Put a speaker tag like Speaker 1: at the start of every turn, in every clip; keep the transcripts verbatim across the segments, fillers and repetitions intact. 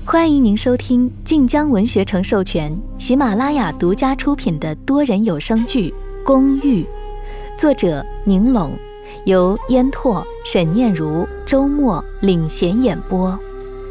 Speaker 1: 欢迎您收听晋江文学城授权、喜马拉雅独家出品的多人有声剧《公寓》，作者宁拢，由烟拓、沈念如、周末领衔演播。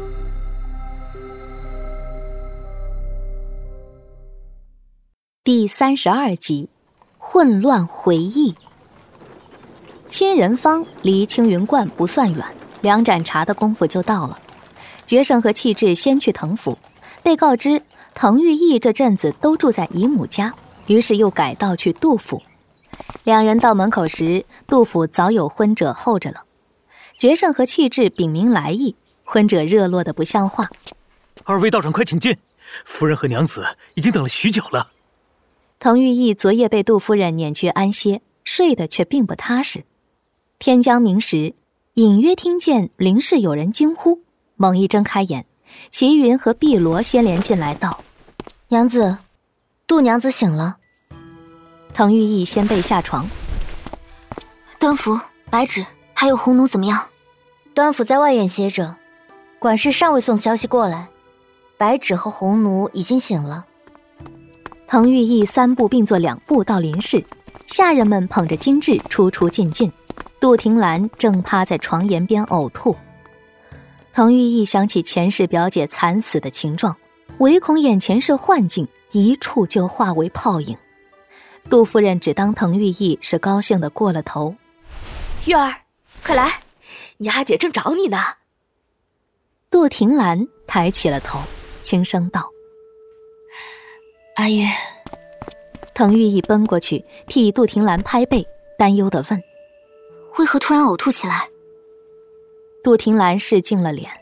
Speaker 1: 第三十二集，混乱回忆。亲人坊离青云观不算远，两盏茶的功夫就到了。决胜和气质先去滕府，被告知滕玉义这阵子都住在姨母家，于是又改道去杜府。两人到门口时，杜府早有婚者候着了。决胜和气质禀明来意，婚者热络得不像话：“
Speaker 2: 二位道长快请进，夫人和娘子已经等了许久了。”
Speaker 1: 滕玉义昨夜被杜夫人撵去安歇，睡得却并不踏实。天将明时，隐约听见邻室有人惊呼，猛一睁开眼，齐云和碧罗先连进来道：“
Speaker 3: 娘子，杜娘子醒了。”
Speaker 1: 滕玉义先被下床。
Speaker 3: 端福、白芷还有红奴怎么样？端福在外院歇着，管事尚未送消息过来。白芷和红奴已经醒了。
Speaker 1: 滕玉义三步并作两步到林室，下人们捧着金质出出进进。杜婷兰正趴在床沿边呕吐。滕玉义想起前世表姐惨死的情状，唯恐眼前是幻境，一触就化为泡影。杜夫人只当滕玉义是高兴的过了头：“
Speaker 4: 玉儿，快来，你阿姐正找你呢。”
Speaker 1: 杜婷兰抬起了头，轻声道：“
Speaker 5: 阿月。”
Speaker 1: 滕玉义奔过去替杜婷兰拍背，担忧地问：“
Speaker 3: 为何突然呕吐起来？”
Speaker 1: 杜婷兰试净了脸：“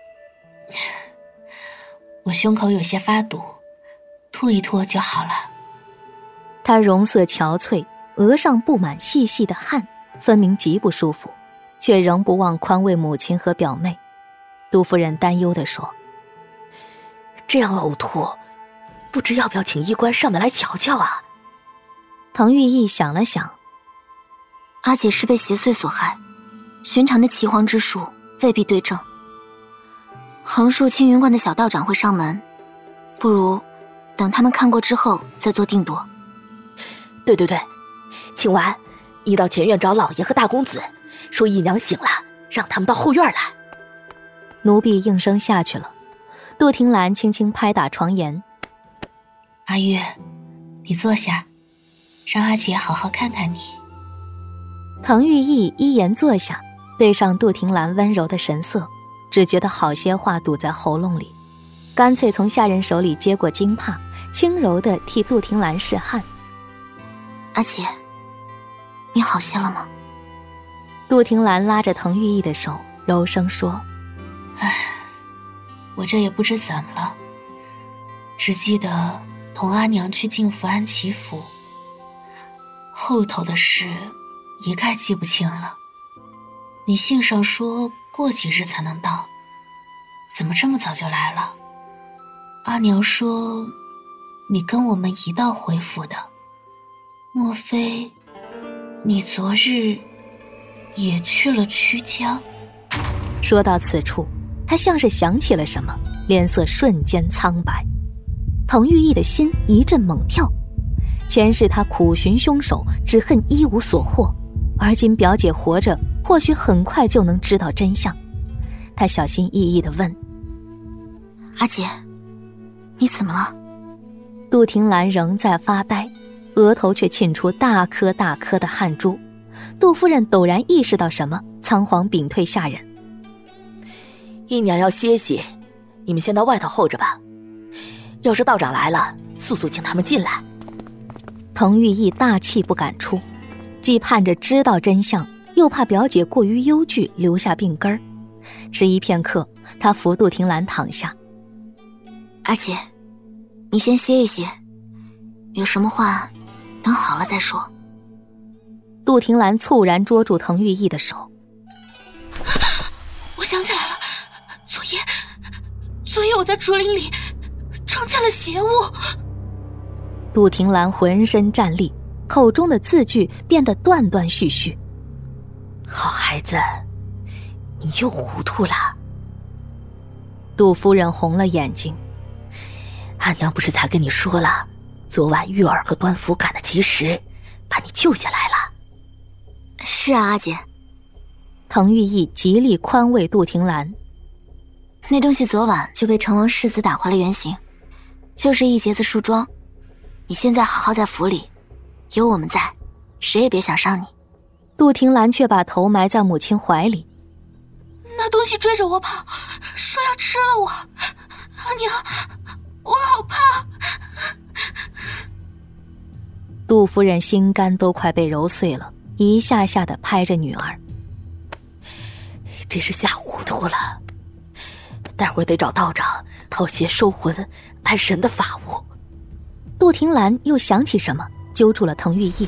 Speaker 5: 我胸口有些发堵，吐一吐就好了。”
Speaker 1: 她容色憔悴，额上布满细细的汗，分明极不舒服，却仍不忘宽慰母亲和表妹。杜夫人担忧地说：“
Speaker 4: 这样呕吐，不知要不要请医官上门来瞧瞧啊？”
Speaker 1: 滕玉义想了想：“
Speaker 3: 阿姐是被邪祟所害，寻常的岐黄之术未必对症。横竖青云观的小道长会上门，不如等他们看过之后再做定夺。”“
Speaker 4: 对对对，请完，你到前院找老爷和大公子，说姨娘醒了，让他们到后院来。”
Speaker 1: 奴婢应声下去了。杜婷兰轻轻拍打床沿：“
Speaker 5: 阿月，你坐下，让阿姐好好看看你。”
Speaker 1: 滕玉义依言坐下，对上杜婷兰温柔的神色，只觉得好些话堵在喉咙里，干脆从下人手里接过巾帕，轻柔地替杜婷兰拭汗。“
Speaker 3: 阿姐，你好些了吗？”
Speaker 1: 杜婷兰拉着滕玉义的手，柔声说：“
Speaker 5: 唉，我这也不知怎么了，只记得同阿娘去静福安祈福，后头的事一概记不清了。你信上说过几日才能到，怎么这么早就来了？阿娘说你跟我们一道回府的，莫非你昨日也去了曲江？”
Speaker 1: 说到此处，他像是想起了什么，脸色瞬间苍白。滕玉义的心一阵猛跳，前世他苦寻凶手，只恨一无所获，而今表姐活着，或许很快就能知道真相。他小心翼翼地问：“
Speaker 3: 阿姐，你怎么了？”
Speaker 1: 杜婷兰仍在发呆，额头却沁出大颗大颗的汗珠。杜夫人陡然意识到什么，仓皇屏退下人：“
Speaker 4: 姨娘要歇息，你们先到外头候着吧。要是道长来了，速速请他们进来。”
Speaker 1: 滕玉义大气不敢出，既盼着知道真相，又怕表姐过于忧惧留下病根儿。迟疑片刻，他扶杜婷兰躺下：“
Speaker 3: 阿姐，你先歇一歇，有什么话等好了再说。”
Speaker 1: 杜婷兰猝然捉住滕玉义的手：“
Speaker 5: 我想起来了，昨夜昨夜我在竹林里撞见了邪物。”
Speaker 1: 杜婷兰浑身战栗，口中的字句变得断断续续：“
Speaker 4: 好孩子，你又糊涂了。”
Speaker 1: 杜夫人红了眼睛。
Speaker 4: 阿娘不是才跟你说了，昨晚玉儿和端福赶得及时，把你救下来了。
Speaker 3: 是啊，阿姐。
Speaker 1: 滕玉意极力宽慰杜婷兰。
Speaker 3: 那东西昨晚就被成王世子打回了原形，就是一截子树桩。你现在好好在府里，有我们在，谁也别想伤你。
Speaker 1: 杜婷兰却把头埋在母亲怀里。
Speaker 5: 那东西追着我跑，说要吃了我。阿娘，我好怕。
Speaker 1: 杜夫人心肝都快被揉碎了，一下下地拍着女儿。
Speaker 4: 真是吓糊涂了，待会儿得找道长讨些收魂安神的法物。
Speaker 1: 杜婷兰又想起什么，揪住了滕玉意。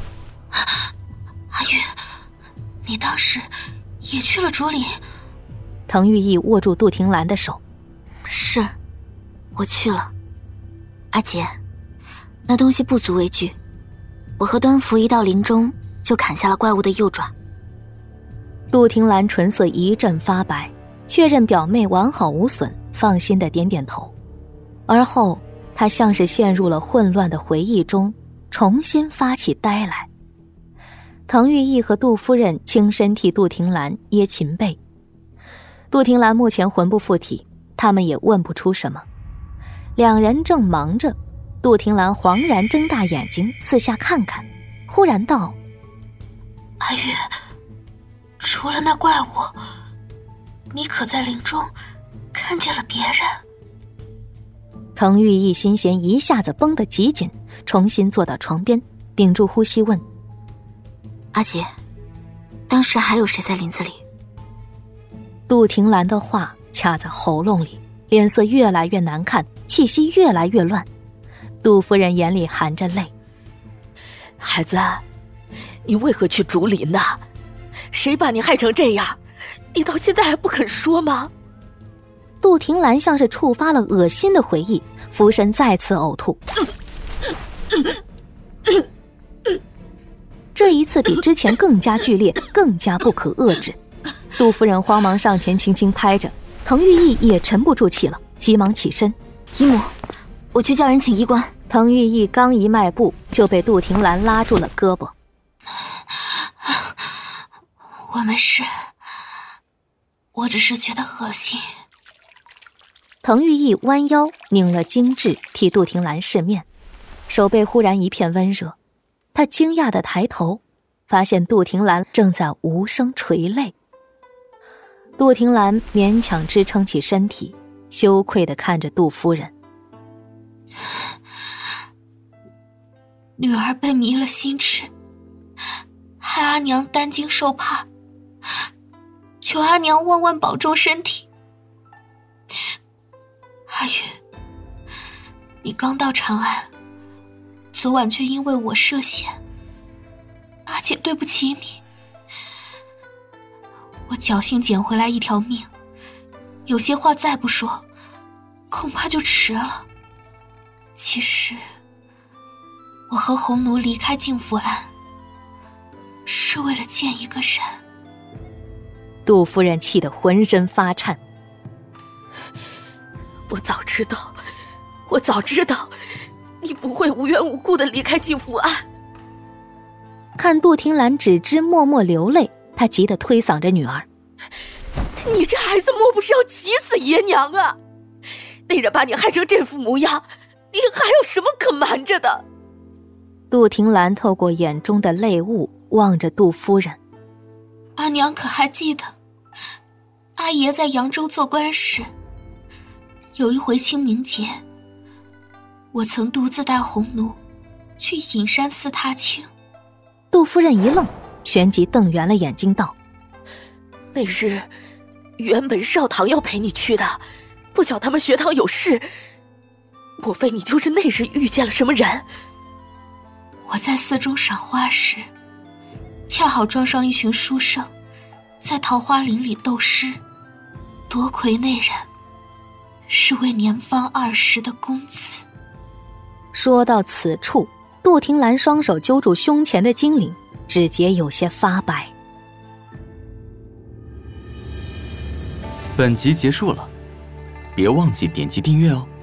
Speaker 5: 阿玉，你当时也去了竹林？
Speaker 1: 滕玉意握住杜婷兰的手。
Speaker 3: 是，我去了。阿姐，那东西不足为惧，我和端福一到林中就砍下了怪物的右爪。
Speaker 1: 杜婷兰唇色一阵发白，确认表妹完好无损，放心地点点头。而后她像是陷入了混乱的回忆中，重新发起呆来。滕玉意和杜夫人轻身替杜婷兰掖琴背。杜婷兰目前魂不附体，他们也问不出什么。两人正忙着，杜婷兰惶然睁大眼睛四下看看，忽然道：
Speaker 5: 阿玉，除了那怪物，你可在林中看见了别人？
Speaker 1: 滕玉意心弦一下子绷得极紧，重新坐到床边，屏住呼吸问：
Speaker 3: 阿姐，当时还有谁在林子里？
Speaker 1: 杜婷兰的话卡在喉咙里，脸色越来越难看，气息越来越乱。杜夫人眼里含着泪：
Speaker 4: 孩子，你为何去竹林呢？谁把你害成这样？你到现在还不肯说吗？
Speaker 1: 杜婷兰像是触发了恶心的回忆，俯身再次呕吐。这一次比之前更加剧烈，更加不可遏制。杜夫人慌忙上前轻轻拍着，滕玉意也沉不住气了，急忙起身：
Speaker 3: 姨母，我去叫人请医官。
Speaker 1: 滕玉意刚一迈步，就被杜婷兰拉住了胳膊。
Speaker 5: 我没事，我只是觉得恶心。
Speaker 1: 滕玉意弯腰拧了精致，替杜婷兰拭面，手背忽然一片温热。他惊讶地抬头，发现杜婷兰正在无声垂泪。杜婷兰勉强支撑起身体，羞愧地看着杜夫人。
Speaker 5: 女儿被迷了心智，害阿娘担惊受怕，求阿娘万万保重身体。阿玉，你刚到长安，昨晚却因为我涉险，阿姐对不起你。我侥幸捡回来一条命，有些话再不说，恐怕就迟了。其实，我和红奴离开静福庵，是为了见一个人。
Speaker 1: 杜夫人气得浑身发颤。
Speaker 4: 我早知道，我早知道，你不会无缘无故的离开静福庵。
Speaker 1: 看杜婷兰只知默默流泪，她急得推搡着女儿：
Speaker 4: 你这孩子莫不是要急死爷娘啊？那人把你害成这副模样，你还有什么可瞒着的？
Speaker 1: 杜婷兰透过眼中的泪雾望着杜夫人：
Speaker 5: 阿娘可还记得，阿爷在扬州做官时，有一回清明节，我曾独自带红奴去隐山寺踏青。
Speaker 1: 杜夫人一愣，旋即瞪圆了眼睛道：
Speaker 4: 那日原本少堂要陪你去的，不巧他们学堂有事，莫非你就是那日遇见了什么人？
Speaker 5: 我在寺中赏花时，恰好撞上一群书生在桃花林里斗诗，夺魁那人是位年方二十的公子。
Speaker 1: 说到此处，杜婷兰双手揪住胸前的金领，指节有些发白。
Speaker 6: 本集结束了， 别忘记点击订阅哦。